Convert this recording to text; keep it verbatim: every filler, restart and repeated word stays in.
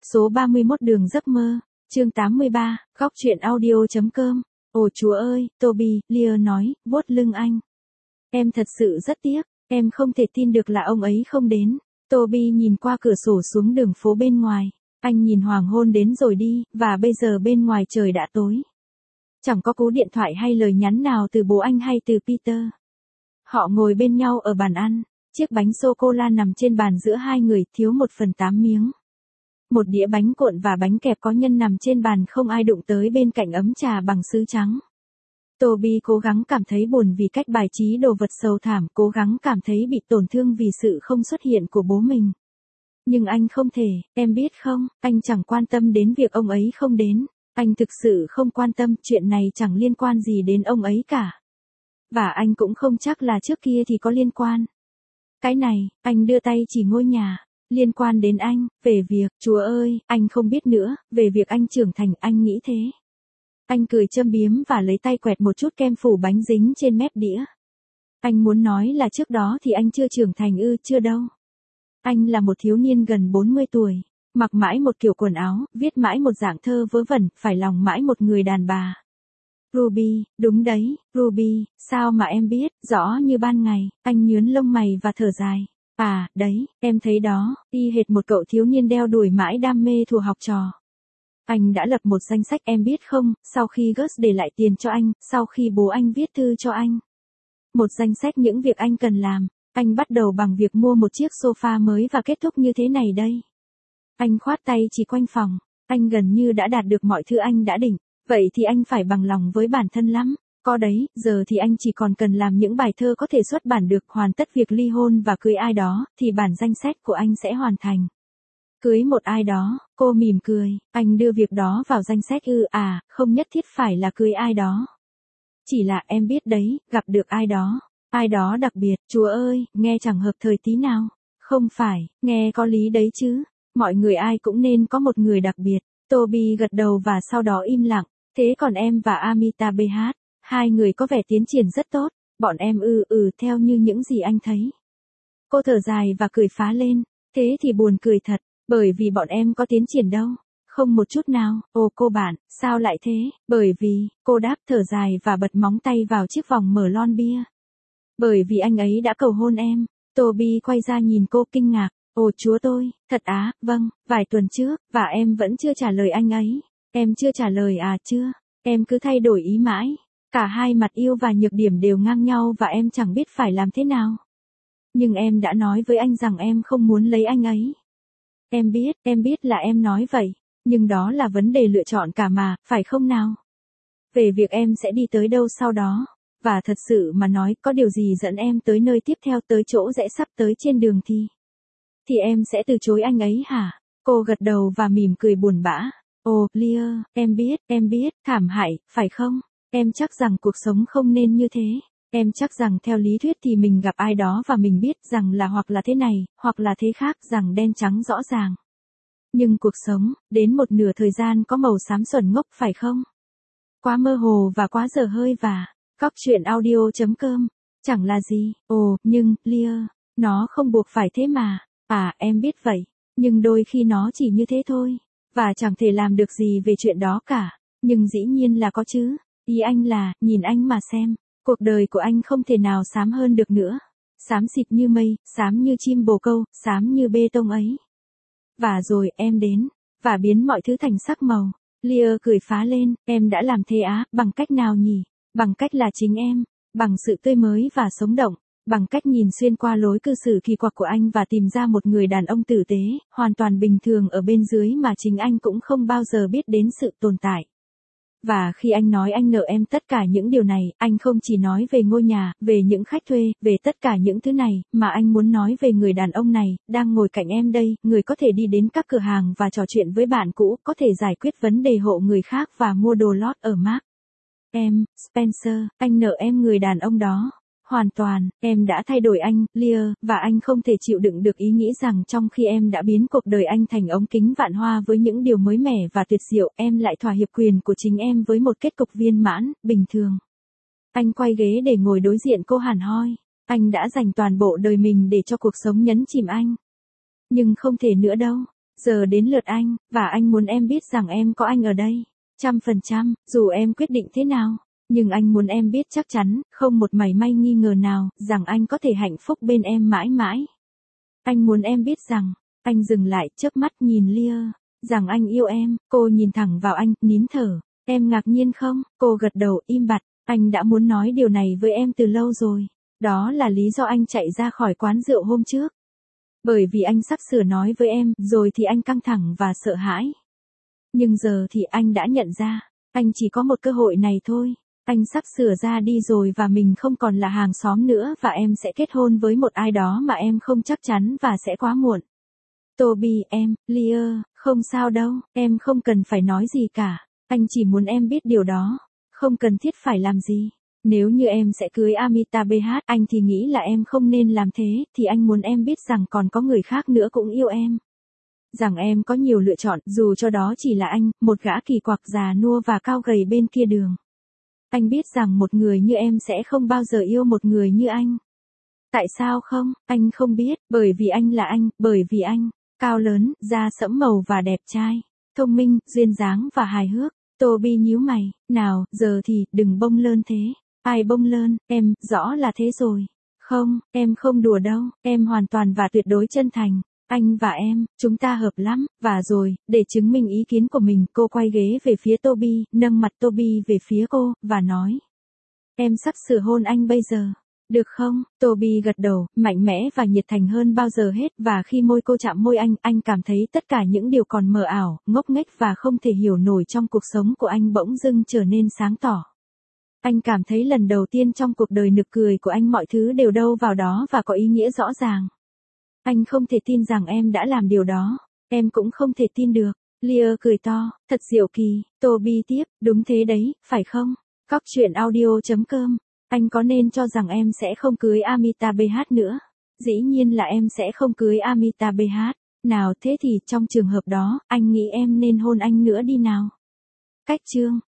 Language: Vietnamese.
Số ba mươi mốt đường giấc mơ, chương tám mươi ba, góc truyện audio.com. Ồ chúa ơi, Toby, Leah nói, vuốt lưng anh. Em thật sự rất tiếc, em không thể tin được là ông ấy không đến. Toby nhìn qua cửa sổ xuống đường phố bên ngoài. Anh nhìn hoàng hôn đến rồi đi, và bây giờ bên ngoài trời đã tối. Chẳng có cú điện thoại hay lời nhắn nào từ bố anh hay từ Peter. Họ ngồi bên nhau ở bàn ăn, chiếc bánh sô-cô-la nằm trên bàn giữa hai người, thiếu một phần tám miếng. Một đĩa bánh cuộn và bánh kẹp có nhân nằm trên bàn, không ai đụng tới, bên cạnh ấm trà bằng sứ trắng. Toby cố gắng cảm thấy buồn vì cách bài trí đồ vật sầu thảm, cố gắng cảm thấy bị tổn thương vì sự không xuất hiện của bố mình. Nhưng anh không thể, em biết không, anh chẳng quan tâm đến việc ông ấy không đến. Anh thực sự không quan tâm, chuyện này chẳng liên quan gì đến ông ấy cả. Và anh cũng không chắc là trước kia thì có liên quan. Cái này, anh đưa tay chỉ ngôi nhà. Liên quan đến anh, về việc, chúa ơi, anh không biết nữa, về việc anh trưởng thành, anh nghĩ thế. Anh cười châm biếm và lấy tay quẹt một chút kem phủ bánh dính trên mép đĩa. Anh muốn nói là trước đó thì anh chưa trưởng thành ư, chưa đâu. Anh là một thiếu niên gần bốn mươi tuổi, mặc mãi một kiểu quần áo, viết mãi một dạng thơ vớ vẩn, phải lòng mãi một người đàn bà. Ruby, đúng đấy, Ruby, sao mà em biết, rõ như ban ngày, anh nhướng lông mày và thở dài. À, đấy, em thấy đó, y hệt một cậu thiếu niên đeo đuổi mãi đam mê thuở học trò. Anh đã lập một danh sách, em biết không, sau khi Gus để lại tiền cho anh, sau khi bố anh viết thư cho anh. Một danh sách những việc anh cần làm. Anh bắt đầu bằng việc mua một chiếc sofa mới và kết thúc như thế này đây. Anh khoát tay chỉ quanh phòng. Anh gần như đã đạt được mọi thứ anh đã định. Vậy thì anh phải bằng lòng với bản thân lắm. Có đấy, giờ thì anh chỉ còn cần làm những bài thơ có thể xuất bản được, hoàn tất việc ly hôn và cưới ai đó, thì bản danh sách của anh sẽ hoàn thành. Cưới một ai đó, cô mỉm cười, anh đưa việc đó vào danh sách ư, à, không nhất thiết phải là cưới ai đó. Chỉ là em biết đấy, gặp được ai đó. Ai đó đặc biệt, chúa ơi, nghe chẳng hợp thời tí nào. Không phải, nghe có lý đấy chứ. Mọi người ai cũng nên có một người đặc biệt. Toby gật đầu và sau đó im lặng. Thế còn em và Amitabh, hai người có vẻ tiến triển rất tốt. Bọn em ư ừ theo như những gì anh thấy. Cô thở dài và cười phá lên. Thế thì buồn cười thật, bởi vì bọn em có tiến triển đâu. Không một chút nào. Ồ cô bạn, sao lại thế? Bởi vì, cô đáp thở dài và bật móng tay vào chiếc vòng mở lon bia. Bởi vì anh ấy đã cầu hôn em. Toby quay ra nhìn cô kinh ngạc. Ồ chúa tôi, thật á, vâng, vài tuần trước, và em vẫn chưa trả lời anh ấy. Em chưa trả lời à, chưa? Em cứ thay đổi ý mãi. Cả hai mặt yêu và nhược điểm đều ngang nhau và em chẳng biết phải làm thế nào. Nhưng em đã nói với anh rằng em không muốn lấy anh ấy. Em biết, em biết là em nói vậy. Nhưng đó là vấn đề lựa chọn cả mà, phải không nào? Về việc em sẽ đi tới đâu sau đó. Và thật sự mà nói, có điều gì dẫn em tới nơi tiếp theo, tới chỗ rẽ sắp tới trên đường thì... Thì em sẽ từ chối anh ấy hả? Cô gật đầu và mỉm cười buồn bã. Ồ, Leah, em biết, em biết, thảm hại, phải không? Em chắc rằng cuộc sống không nên như thế. Em chắc rằng theo lý thuyết thì mình gặp ai đó và mình biết rằng là hoặc là thế này, hoặc là thế khác, rằng đen trắng rõ ràng. Nhưng cuộc sống, đến một nửa thời gian có màu xám xuẩn ngốc phải không? Quá mơ hồ và quá dở hơi và... Góc truyện audio.com. Chẳng là gì, ồ, nhưng, Leah, nó không buộc phải thế mà. À, em biết vậy. Nhưng đôi khi nó chỉ như thế thôi. Và chẳng thể làm được gì về chuyện đó cả. Nhưng dĩ nhiên là có chứ. Ý anh là, nhìn anh mà xem. Cuộc đời của anh không thể nào xám hơn được nữa. Xám xịt như mây, xám như chim bồ câu, xám như bê tông ấy. Và rồi em đến. Và biến mọi thứ thành sắc màu. Leah cười phá lên, em đã làm thế á, bằng cách nào nhỉ? Bằng cách là chính em, bằng sự tươi mới và sống động, bằng cách nhìn xuyên qua lối cư xử kỳ quặc của anh và tìm ra một người đàn ông tử tế, hoàn toàn bình thường ở bên dưới mà chính anh cũng không bao giờ biết đến sự tồn tại. Và khi anh nói anh nợ em tất cả những điều này, anh không chỉ nói về ngôi nhà, về những khách thuê, về tất cả những thứ này, mà anh muốn nói về người đàn ông này, đang ngồi cạnh em đây, người có thể đi đến các cửa hàng và trò chuyện với bạn cũ, có thể giải quyết vấn đề hộ người khác và mua đồ lót ở Mark. Em, Spencer, anh nợ em người đàn ông đó. Hoàn toàn, em đã thay đổi anh, Leah, và anh không thể chịu đựng được ý nghĩ rằng trong khi em đã biến cuộc đời anh thành ống kính vạn hoa với những điều mới mẻ và tuyệt diệu, em lại thỏa hiệp quyền của chính em với một kết cục viên mãn, bình thường. Anh quay ghế để ngồi đối diện cô hẳn hoi. Anh đã dành toàn bộ đời mình để cho cuộc sống nhấn chìm anh. Nhưng không thể nữa đâu. Giờ đến lượt anh, và anh muốn em biết rằng em có anh ở đây. Trăm phần trăm, dù em quyết định thế nào. Nhưng anh muốn em biết chắc chắn, không một mảy may nghi ngờ nào, rằng anh có thể hạnh phúc bên em mãi mãi. Anh muốn em biết rằng, anh dừng lại chớp mắt nhìn Lia, rằng anh yêu em. Cô nhìn thẳng vào anh, nín thở. Em ngạc nhiên không? Cô gật đầu im bặt. Anh đã muốn nói điều này với em từ lâu rồi. Đó là lý do anh chạy ra khỏi quán rượu hôm trước. Bởi vì anh sắp sửa nói với em, rồi thì anh căng thẳng và sợ hãi. Nhưng giờ thì anh đã nhận ra, anh chỉ có một cơ hội này thôi. Anh sắp sửa ra đi rồi và mình không còn là hàng xóm nữa và em sẽ kết hôn với một ai đó mà em không chắc chắn và sẽ quá muộn. Toby, em, Lia, không sao đâu, em không cần phải nói gì cả. Anh chỉ muốn em biết điều đó. Không cần thiết phải làm gì. Nếu như em sẽ cưới Amitabh Bachchan, anh thì nghĩ là em không nên làm thế, thì anh muốn em biết rằng còn có người khác nữa cũng yêu em. Rằng em có nhiều lựa chọn, dù cho đó chỉ là anh, một gã kỳ quặc già nua và cao gầy bên kia đường. Anh biết rằng một người như em sẽ không bao giờ yêu một người như anh. Tại sao không? Anh không biết, bởi vì anh là anh, bởi vì anh, cao lớn, da sẫm màu và đẹp trai, thông minh, duyên dáng và hài hước. Toby nhíu mày, nào, giờ thì, đừng bông lơn thế. Ai bông lơn, em, rõ là thế rồi. Không, em không đùa đâu, em hoàn toàn và tuyệt đối chân thành. Anh và em, chúng ta hợp lắm, và rồi, để chứng minh ý kiến của mình, cô quay ghế về phía Toby, nâng mặt Toby về phía cô, và nói. Em sắp sửa hôn anh bây giờ. Được không? Toby gật đầu, mạnh mẽ và nhiệt thành hơn bao giờ hết, và khi môi cô chạm môi anh, anh cảm thấy tất cả những điều còn mờ ảo, ngốc nghếch và không thể hiểu nổi trong cuộc sống của anh bỗng dưng trở nên sáng tỏ. Anh cảm thấy lần đầu tiên trong cuộc đời nực cười của anh mọi thứ đều đâu vào đó và có ý nghĩa rõ ràng. Anh không thể tin rằng em đã làm điều đó. Em cũng không thể tin được. Lia cười to, thật diệu kỳ. Toby tiếp, đúng thế đấy, phải không? Cóc truyện audio chấm com. Anh có nên cho rằng em sẽ không cưới Amitabh Bachchan nữa? Dĩ nhiên là em sẽ không cưới Amitabh Bachchan. Nào thế thì trong trường hợp đó, anh nghĩ em nên hôn anh nữa đi nào. Cách chương